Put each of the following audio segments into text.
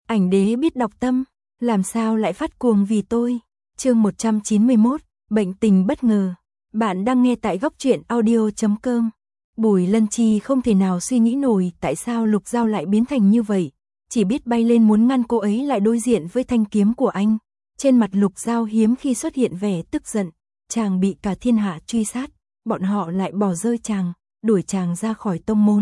Ảnh đế biết đọc tâm, làm sao lại phát cuồng vì tôi. Chương 191, bệnh tình bất ngờ. Bạn đang nghe tại góc truyện audio.com. Bùi Lân Chi không thể nào suy nghĩ nổi tại sao Lục Giao lại biến thành như vậy, chỉ biết bay lên muốn ngăn cô ấy lại đối diện với thanh kiếm của anh. Trên mặt Lục Giao hiếm khi xuất hiện vẻ tức giận, chàng bị cả thiên hạ truy sát, bọn họ lại bỏ rơi chàng, đuổi chàng ra khỏi tông môn.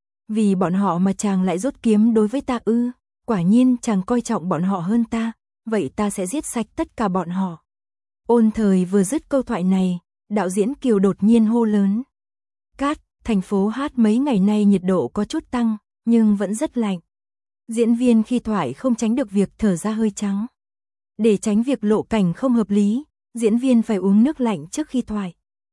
Vì bọn họ mà chàng lại rút kiếm đối với ta ư? Quả nhiên chàng coi trọng bọn họ hơn ta, vậy ta sẽ giết sạch tất cả bọn họ. Ôn Thời vừa dứt câu thoại này, đạo diễn Kiều đột nhiên hô lớn. Cát, thành phố Hát mấy ngày nay nhiệt độ có chút tăng, nhưng vẫn rất lạnh. Diễn viên khi thoại không tránh được việc thở ra hơi trắng. Để tránh việc lộ cảnh không hợp lý, diễn viên phải uống nước lạnh trước khi thoại.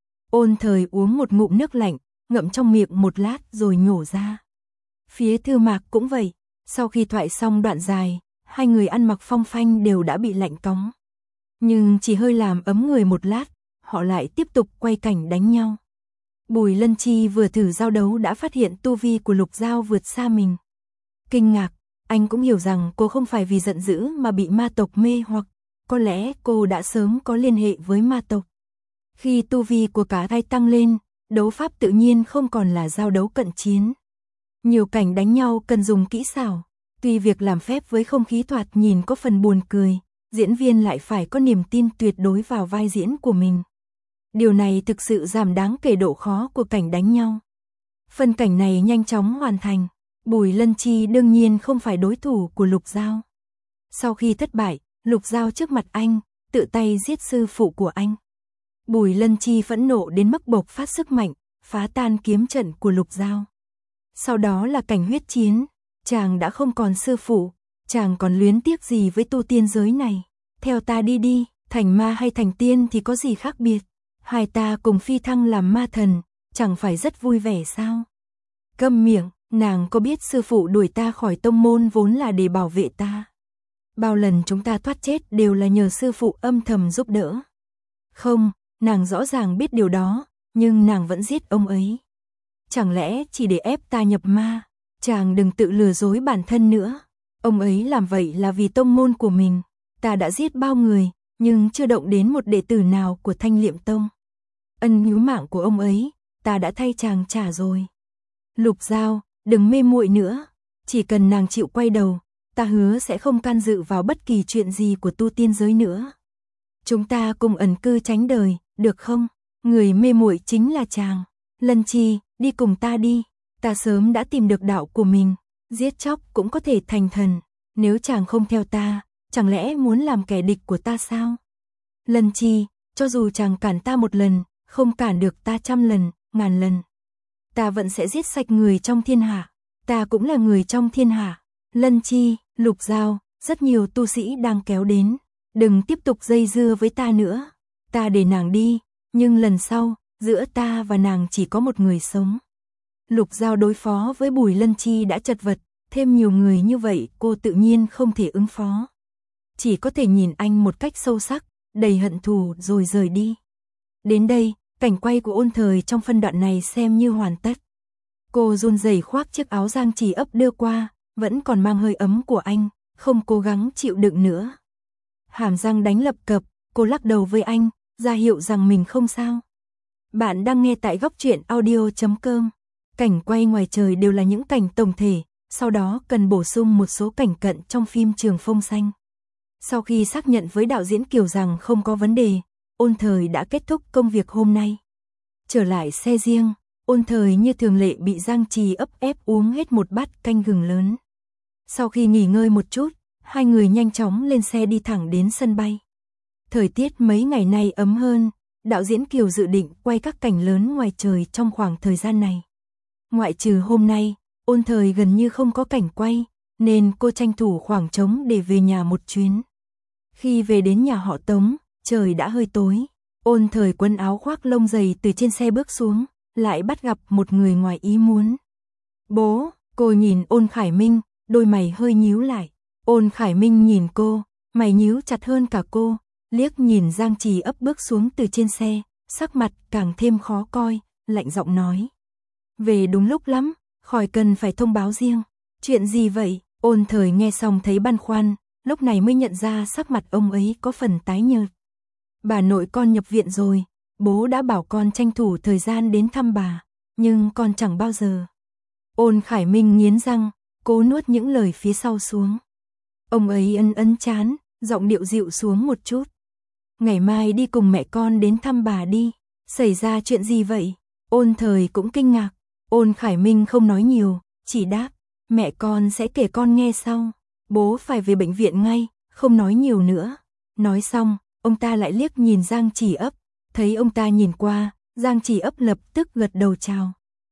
Ôn Thời uống một ngụm nước lạnh, ngậm trong miệng một lát rồi nhổ ra. Phía Thư Mạc cũng vậy, sau khi thoại xong đoạn dài, hai người ăn mặc phong phanh đều đã bị lạnh cóng. Nhưng chỉ hơi làm ấm người một lát, họ lại tiếp tục quay cảnh đánh nhau. Bùi Lân Chi vừa thử giao đấu đã phát hiện tu vi của Lục Giao vượt xa mình. Kinh ngạc, anh cũng hiểu rằng cô không phải vì giận dữ mà bị ma tộc mê hoặc, có lẽ cô đã sớm có liên hệ với ma tộc. Khi tu vi của cả hai tăng lên, đấu pháp tự nhiên không còn là giao đấu cận chiến. Nhiều cảnh đánh nhau cần dùng kỹ xảo, tuy việc làm phép với không khí thoạt nhìn có phần buồn cười, diễn viên lại phải có niềm tin tuyệt đối vào vai diễn của mình. Điều này thực sự giảm đáng kể độ khó của cảnh đánh nhau. Phân cảnh này nhanh chóng hoàn thành, Bùi Lân Chi đương nhiên không phải đối thủ của Lục Giao. Sau khi thất bại, Lục Giao trước mặt anh, tự tay giết sư phụ của anh. Bùi Lân Chi phẫn nộ đến mức bộc phát sức mạnh, phá tan kiếm trận của Lục Giao. Sau đó là cảnh huyết chiến, chàng đã không còn sư phụ, chàng còn luyến tiếc gì với tu tiên giới này. Theo ta đi đi, thành ma hay thành tiên thì có gì khác biệt. Hai ta cùng phi thăng làm ma thần, chẳng phải rất vui vẻ sao? Câm miệng, nàng có biết sư phụ đuổi ta khỏi tông môn vốn là để bảo vệ ta. Bao lần chúng ta thoát chết đều là nhờ sư phụ âm thầm giúp đỡ. Không, nàng rõ ràng biết điều đó, nhưng nàng vẫn giết ông ấy. Chẳng lẽ chỉ để ép ta nhập ma? Chàng đừng tự lừa dối bản thân nữa. Ông ấy làm vậy là vì tông môn của mình. Ta đã giết bao người, nhưng chưa động đến một đệ tử nào của Thanh Liệm Tông. Ân nhú mạng của ông ấy, ta đã thay chàng trả rồi. Lục Giao, đừng mê muội nữa. Chỉ cần nàng chịu quay đầu, ta hứa sẽ không can dự vào bất kỳ chuyện gì của tu tiên giới nữa. Chúng ta cùng ẩn cư tránh đời, được không? Người mê muội chính là chàng. Lân Chi, đi cùng ta đi. Ta sớm đã tìm được đạo của mình. Giết chóc cũng có thể thành thần. Nếu chàng không theo ta, chẳng lẽ muốn làm kẻ địch của ta sao? Lân Chi, cho dù chàng cản ta một lần, không cản được ta 100 lần, 1000 lần. Ta vẫn sẽ giết sạch người trong thiên hạ. Ta cũng là người trong thiên hạ. Lân Chi, Lục Giao, rất nhiều tu sĩ đang kéo đến. Đừng tiếp tục dây dưa với ta nữa. Ta để nàng đi, nhưng lần sau, giữa ta và nàng chỉ có một người sống. Lục Giao đối phó với Bùi Lân Chi đã chật vật, thêm nhiều người như vậy cô tự nhiên không thể ứng phó. Chỉ có thể nhìn anh một cách sâu sắc, đầy hận thù rồi rời đi. Đến đây, cảnh quay của Ôn Thời trong phân đoạn này xem như hoàn tất. Cô run rẩy khoác chiếc áo Giang Trì ấp đưa qua, vẫn còn mang hơi ấm của anh, không cố gắng chịu đựng nữa. Hàm răng đánh lập cập, cô lắc đầu với anh, ra hiệu rằng mình không sao. Bạn đang nghe tại góc truyện audio.com. Cảnh quay ngoài trời đều là những cảnh tổng thể, sau đó cần bổ sung một số cảnh cận trong phim Trường Phong Xanh. Sau khi xác nhận với đạo diễn Kiều rằng không có vấn đề, Ôn Thời đã kết thúc công việc hôm nay. Trở lại xe riêng, Ôn Thời như thường lệ bị Giang Trì ấp ép uống hết một bát canh gừng lớn. Sau khi nghỉ ngơi một chút, hai người nhanh chóng lên xe đi thẳng đến sân bay. Thời tiết mấy ngày nay ấm hơn, đạo diễn Kiều dự định quay các cảnh lớn ngoài trời trong khoảng thời gian này. Ngoại trừ hôm nay, Ôn Thời gần như không có cảnh quay, nên cô tranh thủ khoảng trống để về nhà một chuyến. Khi về đến nhà họ Tống, trời đã hơi tối. Ôn Thời quần áo khoác lông dày từ trên xe bước xuống, lại bắt gặp một người ngoài ý muốn. Bố, cô nhìn Ôn Khải Minh, đôi mày hơi nhíu lại. Ôn Khải Minh nhìn cô, mày nhíu chặt hơn cả cô, liếc nhìn Giang Trì ấp bước xuống từ trên xe, sắc mặt càng thêm khó coi, lạnh giọng nói. Về đúng lúc lắm, khỏi cần phải thông báo riêng. Chuyện gì vậy? Ôn Thời nghe xong thấy băn khoăn, lúc này mới nhận ra sắc mặt ông ấy có phần tái nhợt. Bà nội con nhập viện rồi, bố đã bảo con tranh thủ thời gian đến thăm bà, nhưng con chẳng bao giờ. Ôn Khải Minh nghiến răng, cố nuốt những lời phía sau xuống. Ông ấy ấn chán, giọng điệu dịu xuống một chút. Ngày mai đi cùng mẹ con đến thăm bà đi. Xảy ra chuyện gì vậy? Ôn Thời cũng kinh ngạc. Ôn Khải Minh không nói nhiều, chỉ đáp, mẹ con sẽ kể con nghe sau. Bố phải về bệnh viện ngay, không nói nhiều nữa. Nói xong, ông ta lại liếc nhìn Giang Chỉ Ấp. Thấy ông ta nhìn qua, Giang Chỉ Ấp lập tức gật đầu chào.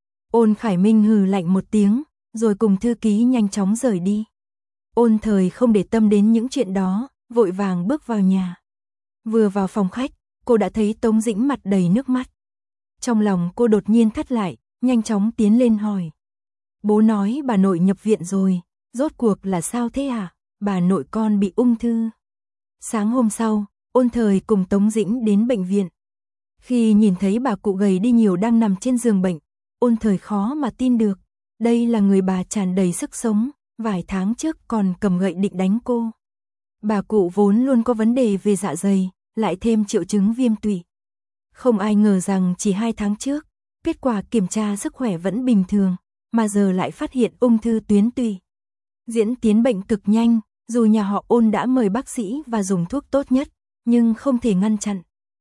Ôn Khải Minh hừ lạnh một tiếng, rồi cùng thư ký nhanh chóng rời đi. Ôn Thời không để tâm đến những chuyện đó, vội vàng bước vào nhà. Vừa vào phòng khách, cô đã thấy Tống Dĩnh mặt đầy nước mắt. Trong lòng cô đột nhiên thắt lại, nhanh chóng tiến lên hỏi. Bố nói bà nội nhập viện rồi, rốt cuộc là sao thế à? Bà nội con bị ung thư. Sáng hôm sau, Ôn Thời cùng Tống Dĩnh đến bệnh viện. Khi nhìn thấy bà cụ gầy đi nhiều đang nằm trên giường bệnh, Ôn Thời khó mà tin được. Đây là người bà tràn đầy sức sống, vài tháng trước còn cầm gậy định đánh cô. Bà cụ vốn luôn có vấn đề về dạ dày, lại thêm triệu chứng viêm tụy. Không ai ngờ rằng chỉ 2 tháng trước, kết quả kiểm tra sức khỏe vẫn bình thường, mà giờ lại phát hiện ung thư tuyến tụy. Diễn tiến bệnh cực nhanh, dù nhà họ Ôn đã mời bác sĩ và dùng thuốc tốt nhất, nhưng không thể ngăn chặn.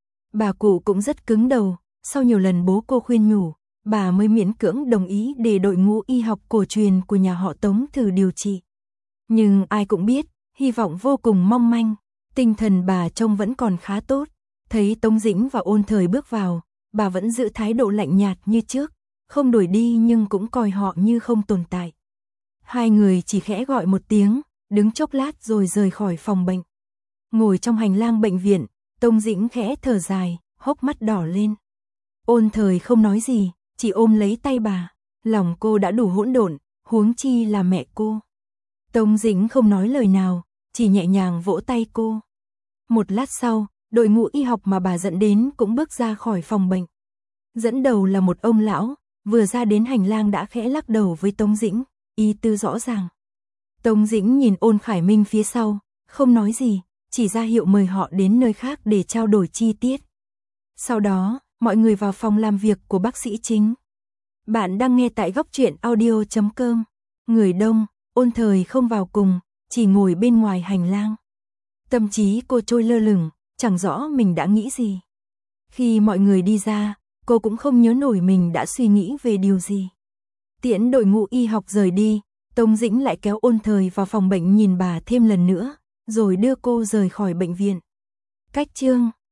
Bà cụ cũng rất cứng đầu, sau nhiều lần bố cô khuyên nhủ, bà mới miễn cưỡng đồng ý để đội ngũ y học cổ truyền của nhà họ Tống thử điều trị. Nhưng ai cũng biết, hy vọng vô cùng mong manh, tinh thần bà trông vẫn còn khá tốt. Thấy Tống Dĩnh và Ôn Thời bước vào, bà vẫn giữ thái độ lạnh nhạt như trước, không đuổi đi nhưng cũng coi họ như không tồn tại. Hai người chỉ khẽ gọi một tiếng, đứng chốc lát rồi rời khỏi phòng bệnh. Ngồi trong hành lang bệnh viện, Tống Dĩnh khẽ thở dài, hốc mắt đỏ lên. Ôn Thời không nói gì, chỉ ôm lấy tay bà, lòng cô đã đủ hỗn độn, huống chi là mẹ cô. Tống Dĩnh không nói lời nào, chỉ nhẹ nhàng vỗ tay cô. Một lát sau, đội ngũ y học mà bà dẫn đến cũng bước ra khỏi phòng bệnh. Dẫn đầu là một ông lão, vừa ra đến hành lang đã khẽ lắc đầu với Tống Dĩnh, ý tứ rõ ràng. Tống Dĩnh nhìn Ôn Khải Minh phía sau, không nói gì, chỉ ra hiệu mời họ đến nơi khác để trao đổi chi tiết. Sau đó, mọi người vào phòng làm việc của bác sĩ chính. Bạn đang nghe tại góc truyện audio.com. Người đông, Ôn Thời không vào cùng, chỉ ngồi bên ngoài hành lang. Tâm trí cô trôi lơ lửng, chẳng rõ mình đã nghĩ gì. Khi mọi người đi ra, cô cũng không nhớ nổi mình đã suy nghĩ về điều gì. Tiễn đội ngũ y học rời đi, Tống Dĩnh lại kéo Ôn Thời vào phòng bệnh nhìn bà thêm lần nữa, rồi đưa cô rời khỏi bệnh viện. Cách chương